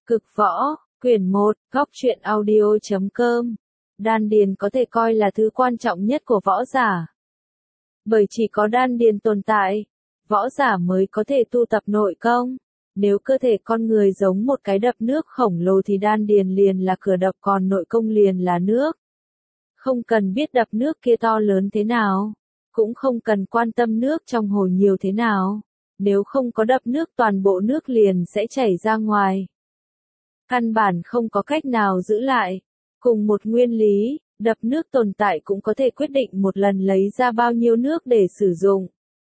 Cực võ, quyển 1, góc truyện audio.com. Đan điền có thể coi là thứ quan trọng nhất của võ giả. Bởi chỉ có đan điền tồn tại, võ giả mới có thể tu tập nội công. Nếu cơ thể con người giống một cái đập nước khổng lồ thì đan điền liền là cửa đập, còn nội công liền là nước. Không cần biết đập nước kia to lớn thế nào, cũng không cần quan tâm nước trong hồ nhiều thế nào. Nếu không có đập nước, toàn bộ nước liền sẽ chảy ra ngoài. Căn bản không có cách nào giữ lại. Cùng một nguyên lý, đập nước tồn tại cũng có thể quyết định một lần lấy ra bao nhiêu nước để sử dụng.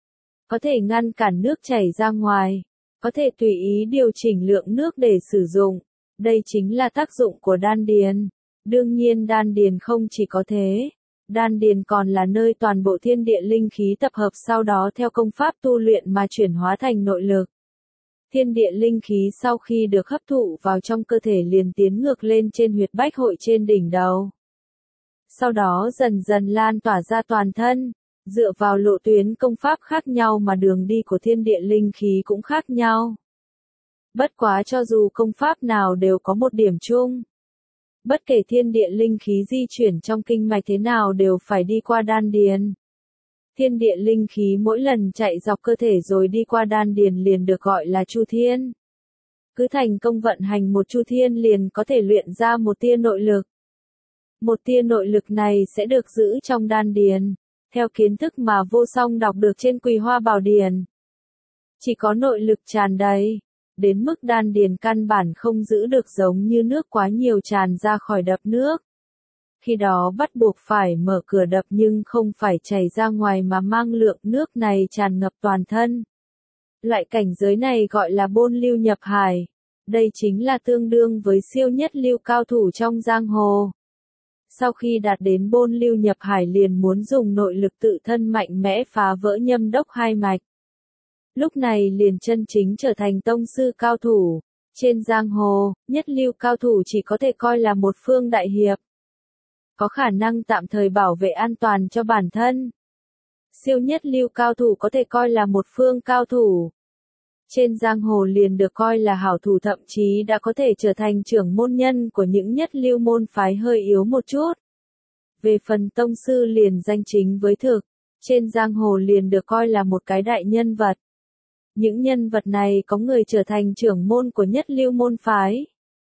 Có thể ngăn cản nước chảy ra ngoài. Có thể tùy ý điều chỉnh lượng nước để sử dụng. Đây chính là tác dụng của đan điền. Đương nhiên đan điền không chỉ có thế. Đan điền còn là nơi toàn bộ thiên địa linh khí tập hợp, sau đó theo công pháp tu luyện mà chuyển hóa thành nội lực. Thiên địa linh khí sau khi được hấp thụ vào trong cơ thể liền tiến ngược lên trên huyệt bách hội trên đỉnh đầu. Sau đó dần dần lan tỏa ra toàn thân, dựa vào lộ tuyến công pháp khác nhau mà đường đi của thiên địa linh khí cũng khác nhau. Bất quá cho dù công pháp nào đều có một điểm chung. Bất kể thiên địa linh khí di chuyển trong kinh mạch thế nào đều phải đi qua đan điền. Thiên địa linh khí mỗi lần chạy dọc cơ thể rồi đi qua đan điền liền được gọi là chu thiên. Cứ thành công vận hành một chu thiên liền có thể luyện ra một tia nội lực. Một tia nội lực này sẽ được giữ trong đan điền, theo kiến thức mà Vô Song đọc được trên Quỳ Hoa Bảo Điển. Chỉ có nội lực tràn đầy, đến mức đan điền căn bản không giữ được, giống như nước quá nhiều tràn ra khỏi đập nước. Khi đó bắt buộc phải mở cửa đập, nhưng không phải chảy ra ngoài mà mang lượng nước này tràn ngập toàn thân. Loại cảnh giới này gọi là bôn lưu nhập hải. Đây chính là tương đương với siêu nhất lưu cao thủ trong giang hồ. Sau khi đạt đến bôn lưu nhập hải liền muốn dùng nội lực tự thân mạnh mẽ phá vỡ nhâm đốc hai mạch. Lúc này liền chân chính trở thành tông sư cao thủ. Trên giang hồ, nhất lưu cao thủ chỉ có thể coi là một phương đại hiệp. Có khả năng tạm thời bảo vệ an toàn cho bản thân. Siêu nhất lưu cao thủ có thể coi là một phương cao thủ. Trên giang hồ liền được coi là hảo thủ, thậm chí đã có thể trở thành trưởng môn nhân của những nhất lưu môn phái hơi yếu một chút. Về phần tông sư liền danh chính với thực, trên giang hồ liền được coi là một cái đại nhân vật. Những nhân vật này có người trở thành trưởng môn của nhất lưu môn phái.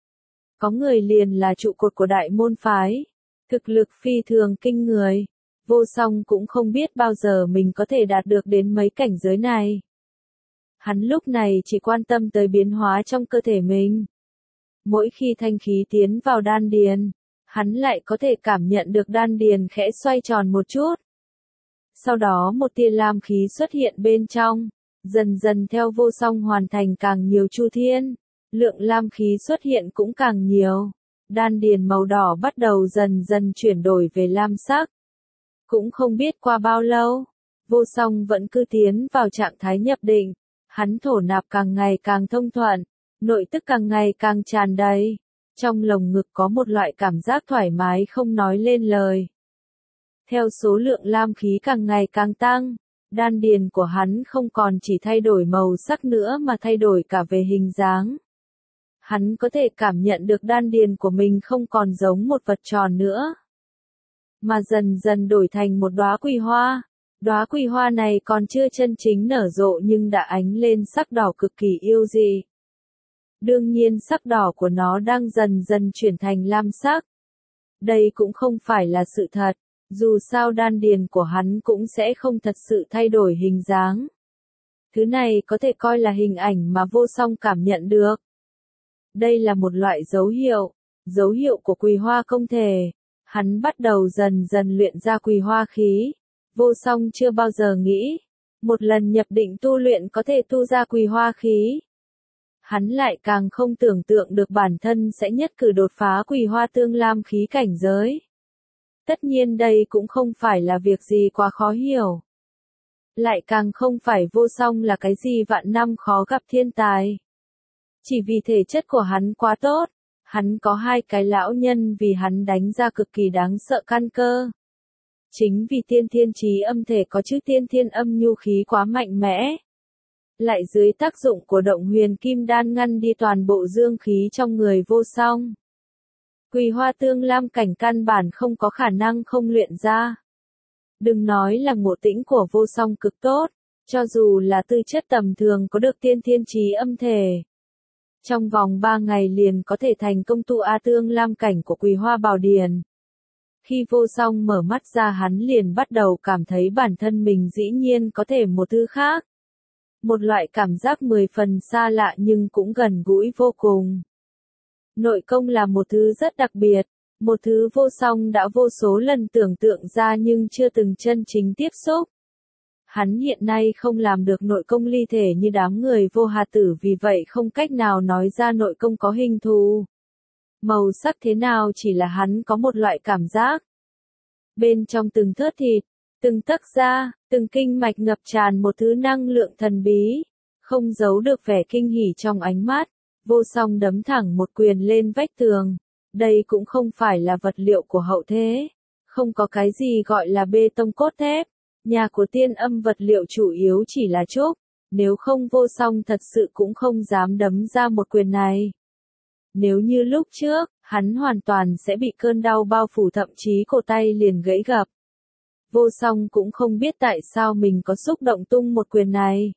Có người liền là trụ cột của đại môn phái. Thực lực phi thường kinh người. Vô Song cũng không biết bao giờ mình có thể đạt được đến mấy cảnh giới này. Hắn lúc này chỉ quan tâm tới biến hóa trong cơ thể mình. Mỗi khi thanh khí tiến vào đan điền, hắn lại có thể cảm nhận được đan điền khẽ xoay tròn một chút. Sau đó một tia lam khí xuất hiện bên trong, dần dần theo Vô Song hoàn thành càng nhiều chu thiên, lượng lam khí xuất hiện cũng càng nhiều. Đan điền màu đỏ bắt đầu dần dần chuyển đổi về lam sắc. Cũng không biết qua bao lâu, Vô Song vẫn cứ tiến vào trạng thái nhập định. Hắn thổ nạp càng ngày càng thông thuận, nội tức càng ngày càng tràn đầy. Trong lồng ngực có một loại cảm giác thoải mái không nói lên lời. Theo số lượng lam khí càng ngày càng tăng, đan điền của hắn không còn chỉ thay đổi màu sắc nữa mà thay đổi cả về hình dáng. Hắn có thể cảm nhận được đan điền của mình không còn giống một vật tròn nữa, mà dần dần đổi thành một đóa quỳ hoa. Đóa quỳ hoa này còn chưa chân chính nở rộ nhưng đã ánh lên sắc đỏ cực kỳ yêu dị. Đương nhiên sắc đỏ của nó đang dần dần chuyển thành lam sắc. Đây cũng không phải là sự thật, dù sao đan điền của hắn cũng sẽ không thật sự thay đổi hình dáng. Thứ này có thể coi là hình ảnh mà Vô Song cảm nhận được. Đây là một loại dấu hiệu của quỳ hoa công thể. Hắn bắt đầu dần dần luyện ra quỳ hoa khí. Vô Song chưa bao giờ nghĩ, một lần nhập định tu luyện có thể tu ra quỳ hoa khí. Hắn lại càng không tưởng tượng được bản thân sẽ nhất cử đột phá quỳ hoa tương lam khí cảnh giới. Tất nhiên đây cũng không phải là việc gì quá khó hiểu. Lại càng không phải Vô Song là cái gì vạn năm khó gặp thiên tài. Chỉ vì thể chất của hắn quá tốt, hắn có hai cái lão nhân vì hắn đánh ra cực kỳ đáng sợ căn cơ. Chính vì tiên thiên chí âm thể có chữ tiên thiên âm nhu khí quá mạnh mẽ. lại dưới tác dụng của động huyền kim đan ngăn đi toàn bộ dương khí trong người vô song. Quỳ hoa tương lam cảnh căn bản không có khả năng không luyện ra. Đừng nói là ngộ tĩnh của vô song cực tốt, cho dù là tư chất tầm thường có được tiên thiên chí âm thể. Trong vòng 3 ngày liền có thể thành công tu A tương lam cảnh của Quỳ Hoa Bảo Điển. Khi vô song mở mắt ra hắn liền bắt đầu cảm thấy bản thân mình dĩ nhiên có thể một thứ khác. Một loại cảm giác 10 phần xa lạ nhưng cũng gần gũi vô cùng. Nội công là một thứ rất đặc biệt, một thứ vô song đã vô số lần tưởng tượng ra nhưng chưa từng chân chính tiếp xúc. Hắn hiện nay không làm được nội công ly thể như đám người vô hà tử vì vậy không cách nào nói ra nội công có hình thù. Màu sắc thế nào chỉ là hắn có một loại cảm giác. Bên trong từng thớt thịt, từng tấc da, từng kinh mạch ngập tràn một thứ năng lượng thần bí, không giấu được vẻ kinh hỉ trong ánh mắt. Vô song đấm thẳng một quyền lên vách tường. Đây cũng không phải là vật liệu của hậu thế. Không có cái gì gọi là bê tông cốt thép. Nhà của Tiên Âm vật liệu chủ yếu chỉ là trúc. Nếu không vô song thật sự cũng không dám đấm ra một quyền này. Nếu như lúc trước, hắn hoàn toàn sẽ bị cơn đau bao phủ thậm chí cổ tay liền gãy gập. Vô song cũng không biết tại sao mình có xúc động tung một quyền này.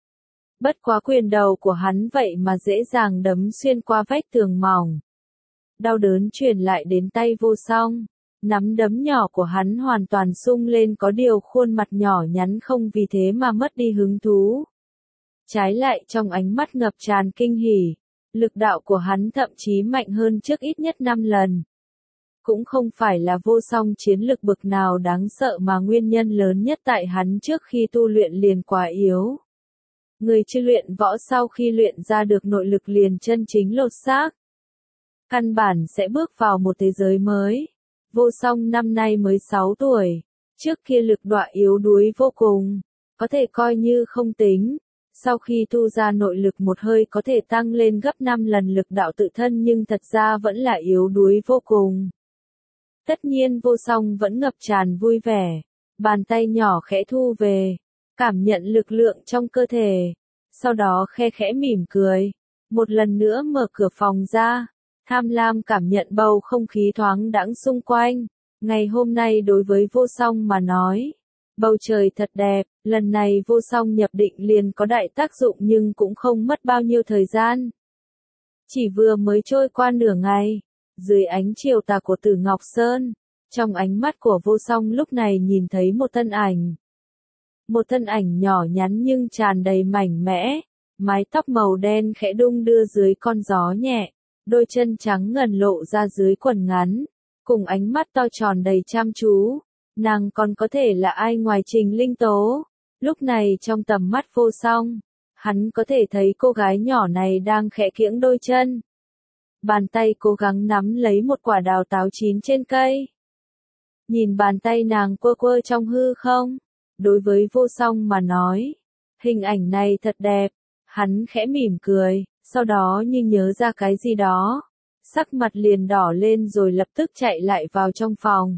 Bất quá quyền đầu của hắn vậy mà dễ dàng đấm xuyên qua vách tường mỏng. Đau đớn truyền lại đến tay vô song. Nắm đấm nhỏ của hắn hoàn toàn sung lên có điều khuôn mặt nhỏ nhắn không vì thế mà mất đi hứng thú. Trái lại trong ánh mắt ngập tràn kinh hỉ. Lực đạo của hắn thậm chí mạnh hơn trước ít nhất 5 lần. Cũng không phải là vô song chiến lực bực nào đáng sợ mà nguyên nhân lớn nhất tại hắn trước khi tu luyện liền quá yếu. Người chưa luyện võ sau khi luyện ra được nội lực liền chân chính lột xác. Căn bản sẽ bước vào một thế giới mới. Vô song năm nay mới 6 tuổi. Trước kia lực đọa yếu đuối vô cùng. Có thể coi như không tính. Sau khi tu ra nội lực một hơi có thể tăng lên gấp 5 lần lực đạo tự thân nhưng thật ra vẫn là yếu đuối vô cùng. Tất nhiên vô song vẫn ngập tràn vui vẻ. Bàn tay nhỏ khẽ thu về. Cảm nhận lực lượng trong cơ thể. Sau đó khe khẽ mỉm cười. Một lần nữa mở cửa phòng ra. Tham lam cảm nhận bầu không khí thoáng đãng xung quanh. Ngày hôm nay đối với vô song mà nói. Bầu trời thật đẹp, lần này vô song nhập định liền có đại tác dụng nhưng cũng không mất bao nhiêu thời gian. Chỉ vừa mới trôi qua nửa ngày, dưới ánh chiều tà của Tử Ngọc Sơn, trong ánh mắt của vô song lúc này nhìn thấy một thân ảnh. Một thân ảnh nhỏ nhắn nhưng tràn đầy mảnh mẽ, mái tóc màu đen khẽ đung đưa dưới con gió nhẹ, đôi chân trắng ngần lộ ra dưới quần ngắn, cùng ánh mắt to tròn đầy chăm chú. Nàng còn có thể là ai ngoài Trình Linh Tố? Lúc này trong tầm mắt vô song, hắn có thể thấy cô gái nhỏ này đang khẽ kiễng đôi chân. Bàn tay cố gắng nắm lấy một quả đào táo chín trên cây. Nhìn bàn tay nàng quơ quơ trong hư không? Đối với vô song mà nói, hình ảnh này thật đẹp. Hắn khẽ mỉm cười, sau đó như nhớ ra cái gì đó. Sắc mặt liền đỏ lên rồi lập tức chạy lại vào trong phòng.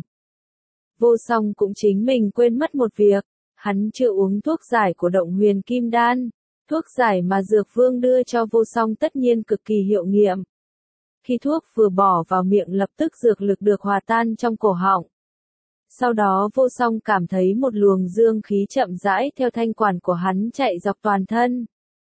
Vô song cũng chính mình quên mất một việc, hắn chưa uống thuốc giải của động huyền kim đan, thuốc giải mà dược vương đưa cho vô song tất nhiên cực kỳ hiệu nghiệm. Khi thuốc vừa bỏ vào miệng lập tức dược lực được hòa tan trong cổ họng. Sau đó vô song cảm thấy một luồng dương khí chậm rãi theo thanh quản của hắn chạy dọc toàn thân.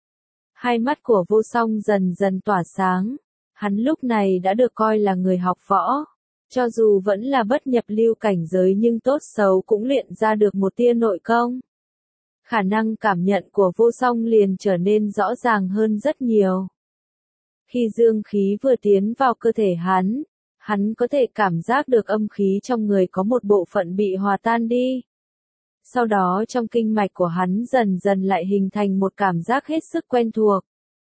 Hai mắt của vô song dần dần tỏa sáng, hắn lúc này đã được coi là người học võ. Cho dù vẫn là bất nhập lưu cảnh giới nhưng tốt xấu cũng luyện ra được một tia nội công. Khả năng cảm nhận của vô song liền trở nên rõ ràng hơn rất nhiều. Khi dương khí vừa tiến vào cơ thể hắn có thể cảm giác được âm khí trong người có một bộ phận bị hòa tan đi. Sau đó trong kinh mạch của hắn dần dần lại hình thành một cảm giác hết sức quen thuộc.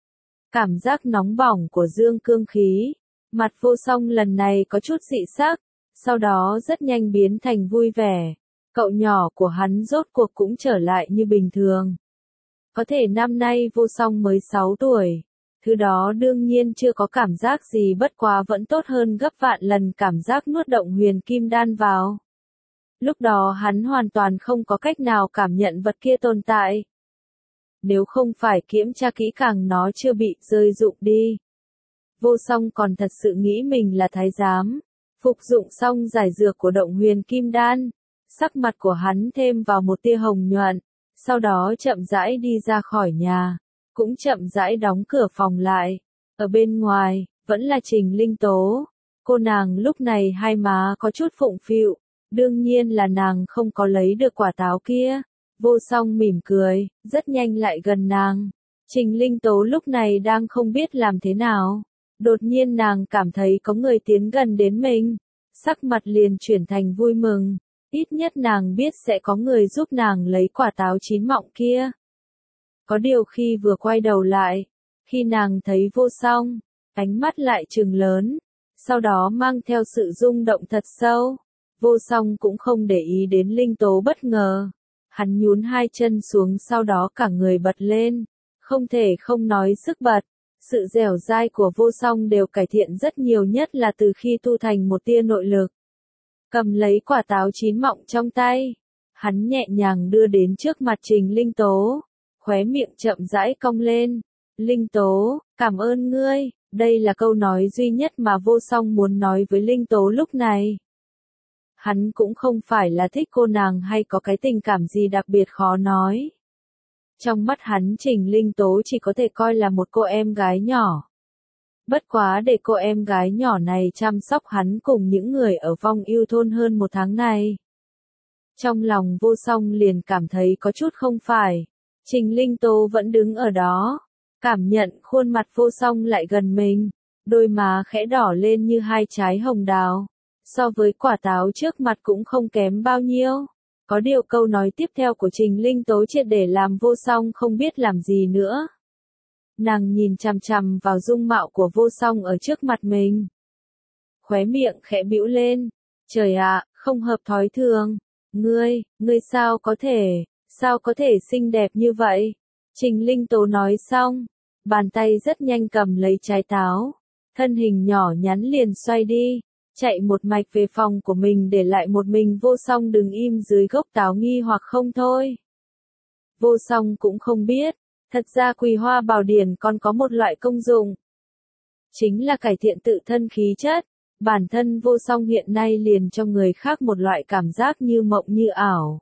Cảm giác nóng bỏng của dương cương khí. Mặt vô song lần này có chút dị sắc, sau đó rất nhanh biến thành vui vẻ. Cậu nhỏ của hắn rốt cuộc cũng trở lại như bình thường. Có thể năm nay vô song mới 6 tuổi. Thứ đó đương nhiên chưa có cảm giác gì bất quá vẫn tốt hơn gấp vạn lần cảm giác nuốt động huyền kim đan vào. Lúc đó hắn hoàn toàn không có cách nào cảm nhận vật kia tồn tại. nếu không phải kiểm tra kỹ càng nó chưa bị rơi rụng đi. Vô Song còn thật sự nghĩ mình là thái giám. Phục dụng xong giải dược của Động Huyền Kim Đan, sắc mặt của hắn thêm vào một tia hồng nhuận, sau đó chậm rãi đi ra khỏi nhà, cũng chậm rãi đóng cửa phòng lại. Ở bên ngoài, vẫn là Trình Linh Tố. Cô nàng lúc này hai má có chút phụng phịu, đương nhiên là nàng không có lấy được quả táo kia. Vô Song mỉm cười, rất nhanh lại gần nàng. Trình Linh Tố lúc này đang không biết làm thế nào. Đột nhiên nàng cảm thấy có người tiến gần đến mình, sắc mặt liền chuyển thành vui mừng, ít nhất nàng biết sẽ có người giúp nàng lấy quả táo chín mọng kia. Có điều khi vừa quay đầu lại, khi nàng thấy Vô Song, ánh mắt lại trừng lớn, sau đó mang theo sự rung động thật sâu. Vô Song cũng không để ý đến Linh Tố bất ngờ, hắn nhún hai chân xuống sau đó cả người bật lên, không thể không nói sức bật. Sự dẻo dai của Vô Song đều cải thiện rất nhiều, nhất là từ khi tu thành một tia nội lực. Cầm lấy quả táo chín mọng trong tay, hắn nhẹ nhàng đưa đến trước mặt Trình Linh Tố, khóe miệng chậm rãi cong lên. Linh Tố, cảm ơn ngươi, đây là câu nói duy nhất mà Vô Song muốn nói với Linh Tố lúc này. Hắn cũng không phải là thích cô nàng hay có cái tình cảm gì đặc biệt khó nói. Trong mắt hắn Trình Linh Tố chỉ có thể coi là một cô em gái nhỏ. Bất quá để cô em gái nhỏ này chăm sóc hắn cùng những người ở Vong Ưu thôn hơn một tháng này. Trong lòng Vô Song liền cảm thấy có chút không phải. Trình Linh Tố vẫn đứng ở đó, cảm nhận khuôn mặt Vô Song lại gần mình, đôi má khẽ đỏ lên như hai trái hồng đào. So với quả táo trước mặt cũng không kém bao nhiêu. Có điều câu nói tiếp theo của Trình Linh Tố triệt để làm Vô Song không biết làm gì nữa. Nàng nhìn chằm chằm vào dung mạo của Vô Song ở trước mặt mình. Khóe miệng khẽ bĩu lên. Trời ạ, không hợp thói thường. Ngươi sao có thể xinh đẹp như vậy? Trình Linh Tố nói xong, bàn tay rất nhanh cầm lấy trái táo. Thân hình nhỏ nhắn liền xoay đi, chạy một mạch về phòng của mình để lại một mình Vô Song đứng im dưới gốc táo nghi hoặc không thôi. Vô Song cũng không biết, thật ra Quỳ Hoa Bảo Điển còn có một loại công dụng. Chính là cải thiện tự thân khí chất, bản thân Vô Song hiện nay liền cho người khác một loại cảm giác như mộng như ảo.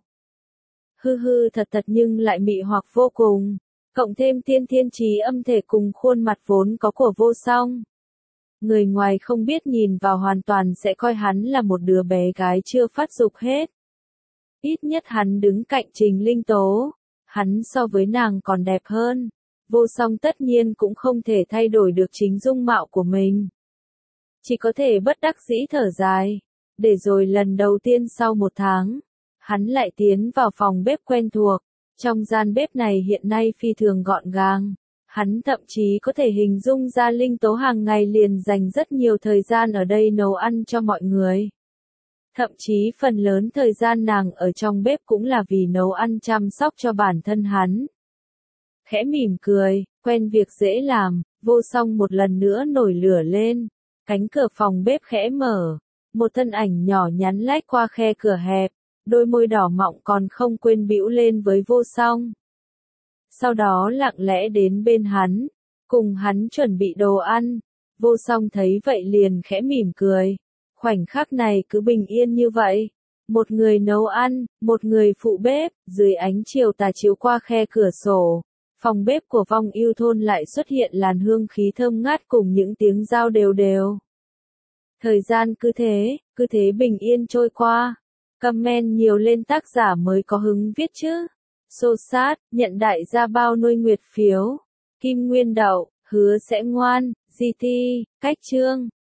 Hư thật nhưng lại mị hoặc vô cùng, cộng thêm tiên thiên trí âm thể cùng khuôn mặt vốn có của Vô Song. Người ngoài không biết nhìn vào hoàn toàn sẽ coi hắn là một đứa bé gái chưa phát dục hết. Ít nhất hắn đứng cạnh Trình Linh Tố, hắn so với nàng còn đẹp hơn. Vô Song tất nhiên cũng không thể thay đổi được chính dung mạo của mình. Chỉ có thể bất đắc dĩ thở dài. Để rồi lần đầu tiên sau một tháng, hắn lại tiến vào phòng bếp quen thuộc. Trong gian bếp này hiện nay phi thường gọn gàng. Hắn thậm chí có thể hình dung ra Linh Tố hàng ngày liền dành rất nhiều thời gian ở đây nấu ăn cho mọi người. Thậm chí phần lớn thời gian nàng ở trong bếp cũng là vì nấu ăn chăm sóc cho bản thân hắn. Khẽ mỉm cười, quen việc dễ làm, Vô Song một lần nữa nổi lửa lên. Cánh cửa phòng bếp khẽ mở, một thân ảnh nhỏ nhắn lách qua khe cửa hẹp, đôi môi đỏ mọng còn không quên bĩu lên với Vô Song. Sau đó lặng lẽ đến bên hắn, cùng hắn chuẩn bị đồ ăn. Vô Song thấy vậy liền khẽ mỉm cười. Khoảnh khắc này cứ bình yên như vậy. Một người nấu ăn, một người phụ bếp, dưới ánh chiều tà chiếu qua khe cửa sổ. Phòng bếp của Vong Ưu thôn lại xuất hiện làn hương khí thơm ngát cùng những tiếng dao đều đều. Thời gian cứ thế bình yên trôi qua. Comment nhiều lên tác giả mới có hứng viết chứ. Xô sát, nhận đại gia bao nuôi nguyệt phiếu. Kim Nguyên Đậu, hứa sẽ ngoan, GT, cách chương.